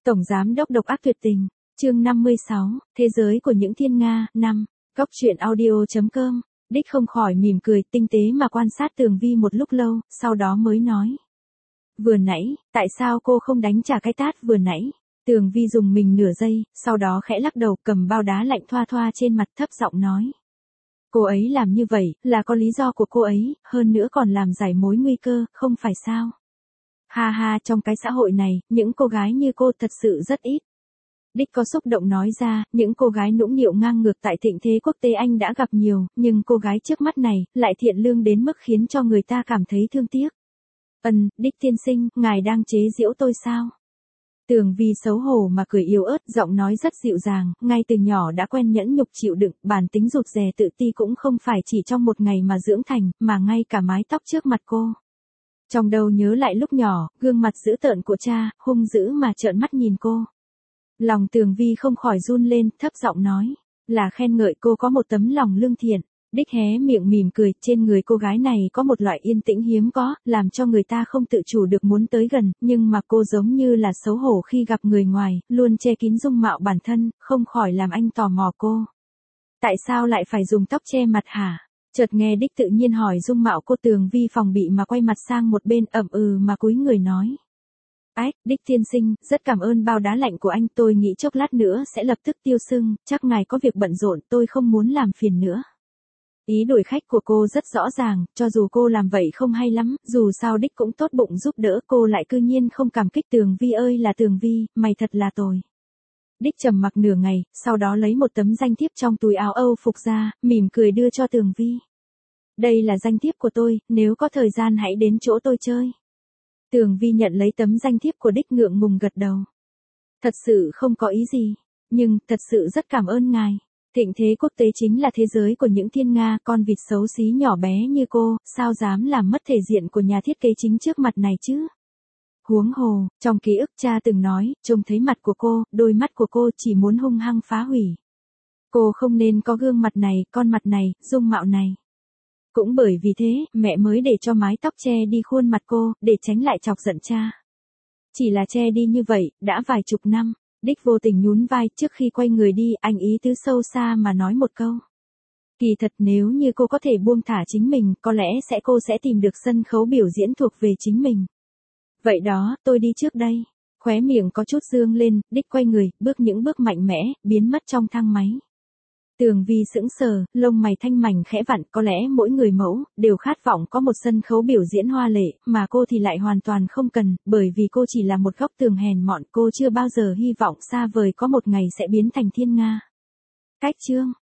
Tổng giám đốc độc ác tuyệt tình, chương 56, Thế giới của những thiên nga, 5, Góc truyện audio.com, Đích không khỏi mỉm cười tinh tế mà quan sát Tường Vi một lúc lâu, sau đó mới nói. Vừa nãy, tại sao cô không đánh trả cái tát vừa nãy? Tường Vi dùng mình nửa giây, sau đó khẽ lắc đầu cầm bao đá lạnh thoa thoa trên mặt thấp giọng nói. Cô ấy làm như vậy, là có lý do của cô ấy, hơn nữa còn làm giải mối nguy cơ, không phải sao? Ha ha, trong cái xã hội này, những cô gái như cô thật sự rất ít. Đích có xúc động nói ra, những cô gái nũng nịu ngang ngược tại thịnh thế quốc tế anh đã gặp nhiều, nhưng cô gái trước mắt này, lại thiện lương đến mức khiến cho người ta cảm thấy thương tiếc. Đích tiên sinh, ngài đang chế giễu tôi sao? Tường Vi xấu hổ mà cười yếu ớt, giọng nói rất dịu dàng, ngay từ nhỏ đã quen nhẫn nhục chịu đựng, bản tính rụt rè tự ti cũng không phải chỉ trong một ngày mà dưỡng thành, mà ngay cả mái tóc trước mặt cô. Trong đầu nhớ lại lúc nhỏ, gương mặt dữ tợn của cha, hung dữ mà trợn mắt nhìn cô. Lòng Tường Vi không khỏi run lên, thấp giọng nói, là khen ngợi cô có một tấm lòng lương thiện. Đích hé miệng mỉm cười, trên người cô gái này có một loại yên tĩnh hiếm có, làm cho người ta không tự chủ được muốn tới gần, nhưng mà cô giống như là xấu hổ khi gặp người ngoài, luôn che kín dung mạo bản thân, không khỏi làm anh tò mò cô. Tại sao lại phải dùng tóc che mặt hả? Chợt nghe Đích tự nhiên hỏi dung mạo cô. Tường Vi phòng bị mà quay mặt sang một bên ậm mà cúi người nói. Đích tiên sinh, rất cảm ơn bao đá lạnh của anh, tôi nghĩ chốc lát nữa sẽ lập tức tiêu sưng, chắc ngài có việc bận rộn, tôi không muốn làm phiền nữa. Ý đuổi khách của cô rất rõ ràng, cho dù cô làm vậy không hay lắm, dù sao Đích cũng tốt bụng giúp đỡ, cô lại cư nhiên không cảm kích. Tường Vi ơi là Tường Vi, mày thật là tồi. Đích trầm mặc nửa ngày, sau đó lấy một tấm danh thiếp trong túi áo Âu phục ra, mỉm cười đưa cho Tường Vi. Đây là danh thiếp của tôi, nếu có thời gian hãy đến chỗ tôi chơi. Tường Vi nhận lấy tấm danh thiếp của Đích ngượng ngùng gật đầu. Thật sự không có ý gì, nhưng thật sự rất cảm ơn ngài. Thịnh thế quốc tế chính là thế giới của những thiên nga, con vịt xấu xí nhỏ bé như cô, sao dám làm mất thể diện của nhà thiết kế chính trước mặt này chứ? Huống hồ, trong ký ức cha từng nói, trông thấy mặt của cô, đôi mắt của cô chỉ muốn hung hăng phá hủy. Cô không nên có gương mặt này, con mặt này, dung mạo này. Cũng bởi vì thế, mẹ mới để cho mái tóc che đi khuôn mặt cô, để tránh lại chọc giận cha. Chỉ là che đi như vậy, đã vài chục năm. Đích vô tình nhún vai, trước khi quay người đi, anh ý tứ sâu xa mà nói một câu. Kỳ thật nếu như cô có thể buông thả chính mình, có lẽ cô sẽ tìm được sân khấu biểu diễn thuộc về chính mình. Vậy đó, tôi đi trước đây. Khóe miệng có chút dương lên, Đích quay người, bước những bước mạnh mẽ, biến mất trong thang máy. Tường Vi sững sờ, lông mày thanh mảnh khẽ vặn, có lẽ mỗi người mẫu, đều khát vọng có một sân khấu biểu diễn hoa lệ, mà cô thì lại hoàn toàn không cần, bởi vì cô chỉ là một góc tường hèn mọn, cô chưa bao giờ hy vọng xa vời có một ngày sẽ biến thành thiên nga. Cách chương